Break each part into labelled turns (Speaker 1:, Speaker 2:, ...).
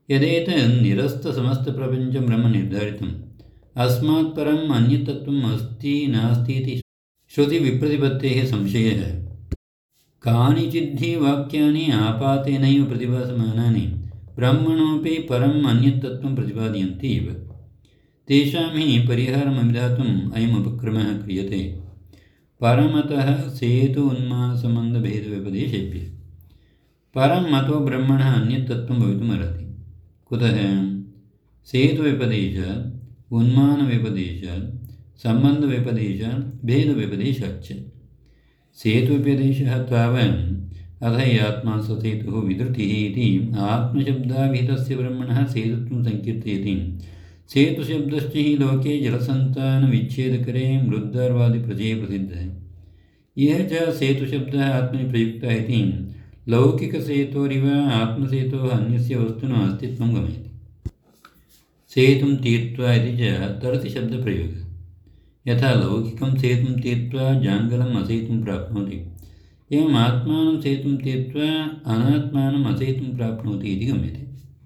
Speaker 1: यदेतत् निरस्तसमस्तप्रपञ्चं ब्रह्म निर्धारितम् अस्मात् परम् अन्यतत्त्वम् अस्ति नास्तीति श्रुतिविप्रतिपत्तेः संशयः। कानिचिद्धि वाक्यानि आपातेनैव प्रतिभासमानानि ब्रह्मणोऽपि परम् अन्यतत्त्वं प्रतिपादयन्ति एव। तेषां हि परिहारमभिधातुम् अयम् उपक्रमः क्रियते परमतः सेतु उन्मानसम्बन्धभेदव्यपदेशेभ्यः। परं मतो ब्रह्मणः अन्यतत्त्वं भवितुमर्हति। कुतः? सेतुव्यपदेशात्, उन्मानव्यपदेशात्, सम्बन्धव्यपदेशात्, भेदव्यपदेशाच्च। सेतुव्यपदेशः तावत् अथ आत्मा स सेतुः विधृतिः इति आत्मशब्दाभिहितस्य ब्रह्मणः सेतुत्वं सङ्कीर्तयति। सेतुशब्दश्च हि लोके जलसन्तानविच्छेदकरे मृद्दार्वादिप्रजये प्रसिद्धः। यः च सेतुशब्दः आत्मनि प्रयुक्तः इति लौकिकसेतोरिव आत्मसेतोः अन्यस्य वस्तुनः अस्तित्वं गमयति। सेतुं तीर्त्वा इति च तरतिशब्दप्रयोगः। यथा लौकिकं सेतुं तीर्त्वा जाङ्गलम् असेतुं प्राप्नोति, एवम् आत्मानं सेतुं तीर्त्वा अनात्मानम् असेतुं प्राप्नोति इति गम्यते।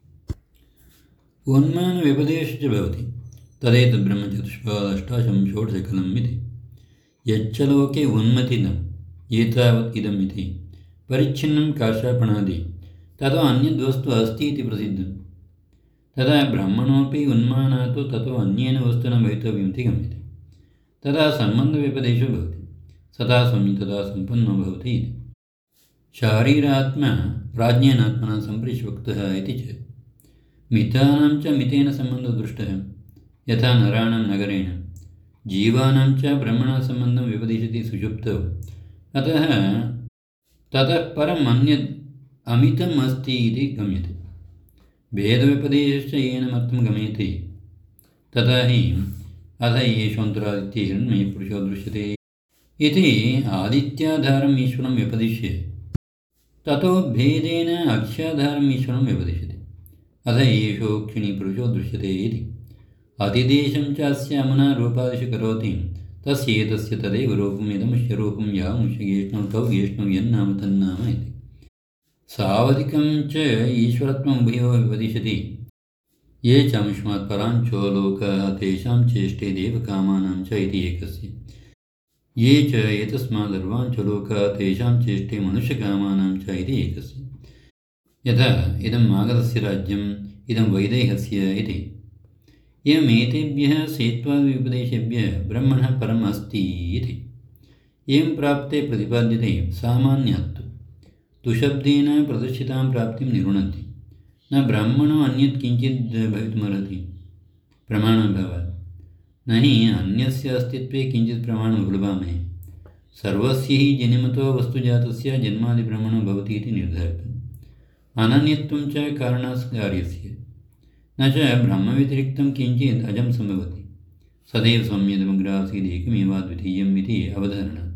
Speaker 1: उन्मानव्यपदेशः च भवति तदेतद्ब्रह्मचतुष्पादष्टाशं षोडशकलम् इति। यच्च लोके उन्मतिनम् एतावत् इदम् इति परिच्छिन्नं कार्षापणादि ततो अन्यद्वस्तु अस्ति इति प्रसिद्धं। तदा ब्रह्मणोऽपि उन्मानात् ततो अन्येन वस्तुना भवितव्यम् इति गम्यते। तदा सम्बन्धव्यपदेशो भवति, सदा संयुतता सम्पन्नो भवति इति। शारीरात्मा प्राज्ञेनात्मना सम्परिष्वक्तः इति च। मितानां च मितेन सम्बन्धो दृष्टः, यथा नराणां नगरेण। जीवानां च ब्रह्मणा सम्बन्धं व्यपदिशति सुषुप्तौ। अतः ततः परम् अन्यद् अमितम् अस्ति इति गम्यते। भेदव्यपदेशश्च येन मतं गम्यते तथा हि अथ येषोऽन्तरादित्ये हिरण्मये पुरुषो दृश्यते इति आदित्याधारम् ईश्वरं व्यपदिश्य ततो भेदेन अक्ष्याधारम् ईश्वरं व्यपदिशति। अथ येषोऽक्षिणी पुरुषो दृश्यते इति अतिदेशं च अस्य अमुना रूपादिषु करोति तस्येतस्य तदेव रूपम् इदमुष्य रूपं यामुष्य गेष्णौ तौ गेष्णौ यन्नाम तन्नाम इति। सावधिकं च ईश्वरत्वम् उभयो विपदिशति। ये च अंशुमात् पराञ्चो लोकाः तेषां चेष्टे देवकामानां च इति एकस्य। ये च एतस्मादर्वाञ्च लोकाः तेषां चेष्टे मनुष्यकामानां च इति एकस्य। यथा इदं मागधस्य राज्यम् इदं वैदेहस्य इति। एवमेतेभ्यः सेत्वादिव्यपदेशेभ्यः ब्रह्मणः परम् अस्ति इति। एवं प्राप्ते प्रतिपाद्यते सामान्यात् तुशब्देन प्रदर्शितां प्राप्तिं निरुणन्ति। न ब्रह्मणो अन्यत् किञ्चित् भवितुमर्हति प्रमाणाभावात्। न हि अन्यस्य अस्तित्वे किञ्चित् प्रमाणम् उपलभामहे। सर्वस्य हि जनिमतो वस्तुजातस्य जन्मादिब्रह्मणो भवति इति निर्धारितम्। अनन्यत्वं च कारणात्कार्यस्य। न च ब्रह्मव्यतिरिक्तं किञ्चित् अजं सम्भवति। सदैव सम्यदमग्रासीत् एकमेवाद्वितीयम् इति अवधारणात्।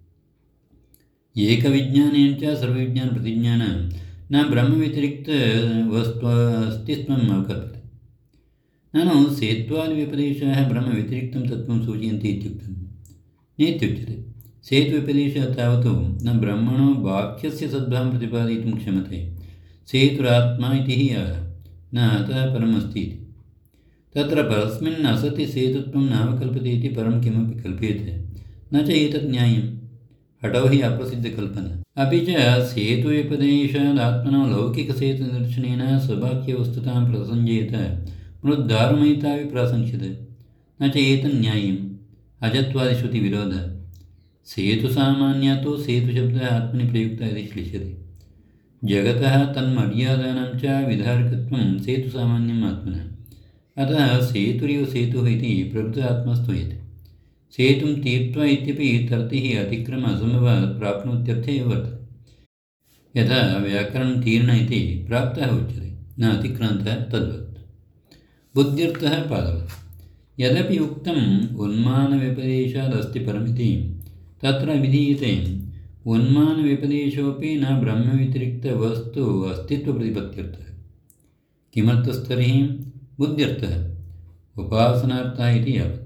Speaker 1: एकविज्ञानेन च सर्वविज्ञानप्रतिज्ञानं न ब्रह्मव्यतिरिक्तवस्तु अस्तित्वम् अवकल्पते। ननु सेत्वादिव्यपदेशाः ब्रह्मव्यतिरिक्तं तत्त्वं सूचयन्ति इत्युक्तं नेत्युच्यते। सेतुव्यपदेशः तावत् न ब्रह्मणो वाक्यस्य सद्भावं प्रतिपादयितुं क्षमते। सेतुरात्मा इति हि न अतः परम् अस्ति इति। तत्र परस्मिन् असति सेतुत्वं नावकल्पते इति परं किमपि कल्प्यते न च एतत् न्यायम्। हठौ हि अप्रसिद्धकल्पना। अपि च सेतुव्यपदेशादात्मनो लौकिकसेतुनिदर्शनेन स्ववाक्यवस्तुतां प्रसञ्जयेत मृद्दारुमयितापि प्रासङ्क्ष्यते न च एतन्न्यायम्। अजत्वादिश्रुतिविरोधः। सेतुसामान्यात् सेतुशब्दः आत्मनि प्रयुक्तः इति श्लिष्यते। जगतः तन्मर्यादानां च विधारकत्वं सेतुसामान्यम् आत्मनः। अतः सेतुरिव सेतुः इति प्रकृतात्मा स्तूयते। सेतुं तीर्त्वा इत्यपि तर्तिः अतिक्रम असम्भवात् प्राप्नोत्यर्थे एव वर्तते। यथा व्याकरणतीर्ण इति प्राप्तः उच्यते न अतिक्रान्तः तद्वत्। बुद्ध्यर्थः पादवत्। यदपि उक्तम् उन्मानव्यपदेशादस्ति परमिति तत्र विधीयते उन्मानव्यपदेशोऽपि न ब्रह्मव्यतिरिक्तवस्तु अस्तित्वप्रतिपत्त्यर्थः। किमर्थस्तर्हि? बुद्ध्यर्थः उपासनार्थः इति यावत्।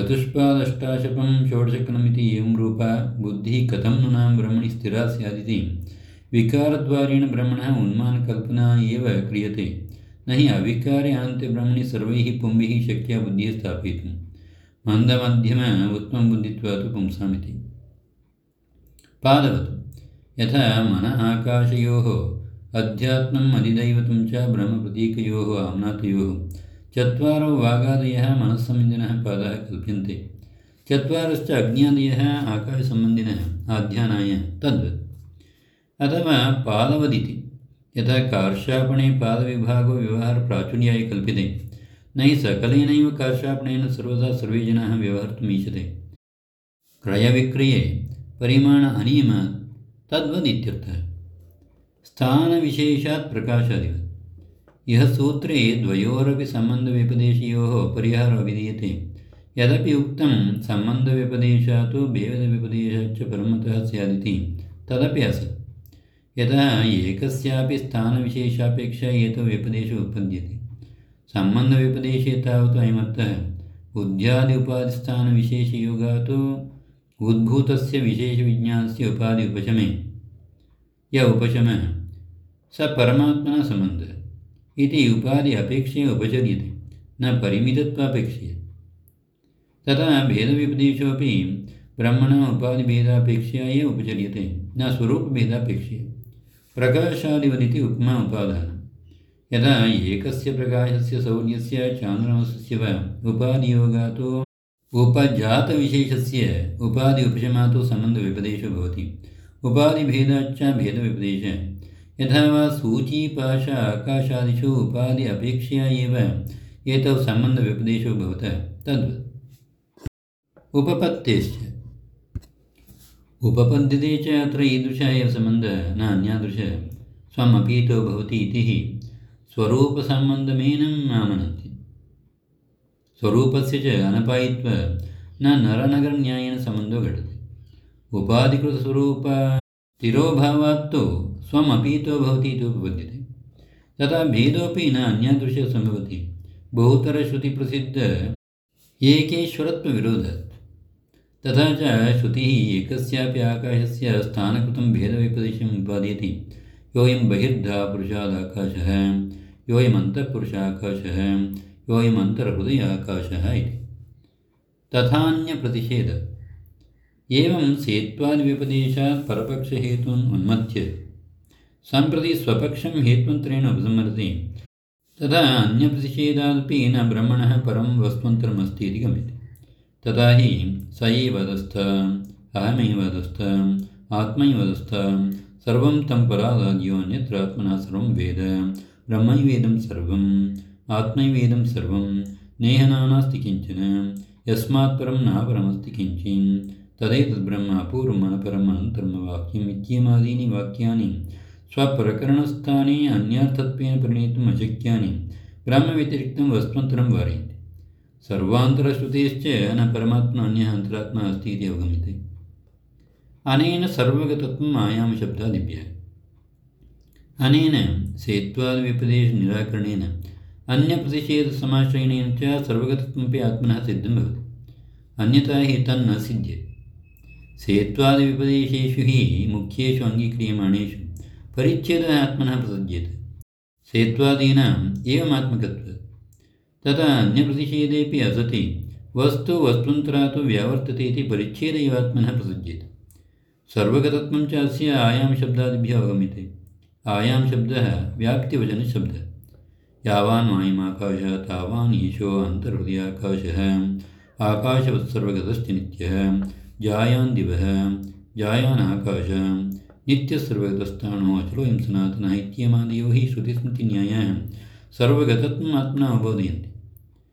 Speaker 1: चतुष्पादष्टाशपं षोडशकलमिति एवं रूपा बुद्धिः कथं नूनां ब्रह्मणि स्थिरा स्यादिति विकारद्वारेण ब्रह्मणः उन्मानकल्पना एव क्रियते, न हि अविकारे अनन्ते ब्रह्मणि सर्वैः पुंभिः शक्या बुद्धिः स्थापयितुं मन्दमध्यम उत्तमबुद्धित्वात् पुंसामिति। पादवत् यथा मन आकाशयोः अध्यात्मम् अधिदैवतं च ब्रह्मप्रतीकयोः आम्नातयोः चत्वारो वागादयः मनस्सम्बन्धिनः पादाः कल्प्यन्ते, चत्वारश्च अज्ञादयः आकाशसम्बन्धिनः आध्यानाय तद्वत्। अथवा पादवदिति यथा कार्षापणे पादविभागो व्यवहारप्राचुर्याय कल्प्यते, न हि सकलेनैव कार्षापणेन सर्वदा सर्वे जनाः व्यवहर्तुमीशते, क्रयविक्रये परिमाण अनियमात् तद्वदित्यर्थः। स्थानविशेषात् प्रकाशादिवत् यः सूत्रे द्वयोरपि सम्बन्धव्यपदेशयोः परिहारो विधीयते, यदपि उक्तं सम्बन्धव्यपदेशात् भेदव्यपदेशाच्च परमतः स्यादिति तदपि असत्। यतः एकस्यापि स्थानविशेषापेक्षा एतो व्यपदेशो उत्पद्यते। सम्बन्धव्यपदेशे तावत् अयमर्थः बुद्ध्यादि उपाधिस्थानविशेषयोगात् उद्भूतस्य विशेषविज्ञानस्य उपाधि उपशमे य उपशमः स परमात्मना सम्बन्धः इति उपाधि अपेक्षया उपचर्यते, न परिमितत्वापेक्षया। तथा भेदव्यपदेशोऽपि ब्रह्मणः उपाधिभेदापेक्षया एव उपचर्यते, न स्वरूपभेदापेक्षया। प्रकाशादिवदिति उपमा उपादानम्। यथा एकस्य प्रकाशस्य सौर्यस्य चान्द्रमसस्य वा उपाधियोगात् उपजातविशेषस्य उपाधि उपशमात् सम्बन्धव्यपदेशो भवति, उपाधिभेदाच्च भेदव्यपदेशः। यथा वा सूचीपाश आकाशादिषु उपाधि अपेक्षया एव एतौ सम्बन्धव्यपदेशो भवतः तद्वत्। उपपत्तेश्च उपपद्यते च अत्र ईदृशः एव सम्बन्धः न अन्यादृशः स्वमपीतो भवति इति हि स्वरूपसम्बन्धमेनं आमनन्ति। स्वरूपस्य च अनपायित्व न नरनगरन्यायेन सम्बन्धो घटते। उपाधिकृतस्वरूपतिरोभावात्तु स्वमपीतो भवति इति उपपद्यते। तथा भेदोऽपि न अन्यादृशः सम्भवति बहुतरश्रुतिप्रसिद्ध एकेश्वरत्वविरोधात्। तथा च श्रुतिः एकस्यापि आकाशस्य स्थानकृतं भेदव्यपदेशम् उपादयति। योऽयं बहिर्धा पुरुषादाकाशः, योऽयमन्तःपुरुषाकाशः, योऽयमन्तर्हृदयाकाशः इति तथान्यप्रतिषेध। एवं सेत्वादिव्यपदेशात् परपक्षहेतून् उन्मथ्य सम्प्रति स्वपक्षं हेत्वन्तरेण उपसंहरति। तथा अन्यप्रतिषेधादपि न ब्रह्मणः परं वस्त्वन्तरमस्ति इति गम्यते। तथा हि स एव अधस्थ, अहमेव अधस्थ, आत्मैव अधस्थ, सर्वं तं परादाद्यो अन्यत्र आत्मना सर्वं वेद, ब्रह्मैवेदं सर्वम्, आत्मैवेदं सर्वं, नेह नानास्ति किञ्चन, यस्मात् परं नापरमस्ति किञ्चिन्, तदेतद्ब्रह्म अपूर्वम् अनपरम् अनन्तरं वाक्यम् इत्येमादीनि वाक्यानि स्वप्रकरणस्थाने अन्यार्थत्वेन परिणेतुम् अशक्यानि ब्रह्मव्यतिरिक्तं वस्त्वन्तरं वारयन्ति। सर्वान्तरश्रुतेश्च न परमात्मा अन्यः अन्तरात्मा अस्ति इति अवगम्यते। अनेन सर्वगतत्वम् आयामशब्दादिभ्यः। अनेन सेत्वादिव्यपदेशनिराकरणेन अन्यप्रतिषेधसमाश्रयणेन च सर्वगतत्वमपि आत्मनः सिद्धं भवति, अन्यथा हि तन्न सिद्ध्यति। सेत्वादिव्यपदेशेषु हि मुख्येषु अङ्गीक्रियमाणेषु परिच्छेदः आत्मनः प्रसज्येते सेत्वादीनाम् एवमात्मकत्वात्। तथा अन्यप्रतिषेधेऽपि असति वस्तु वस्तुन्तरात् व्यावर्तते इति परिच्छेद एव आत्मनः प्रसज्येते। सर्वगतत्वं च अस्य आयामशब्दादिभ्यः अवगम्यते। आयामशब्दः व्याप्तिवचनशब्दः। यावान् वायुमाकाशः तावान् ईशो अन्तर्हृदयाकाशः, आकाशवत् सर्वगतश्च नित्यः, जायान् दिवः, जायान् आकाशः, नित्यसर्वगतस्थाणो अचलोऽयं सनातनः इत्येमादयो हि श्रुतिस्मृतिन्यायाः सर्वगतत्वम् आत्मना अवबोधयन्ति।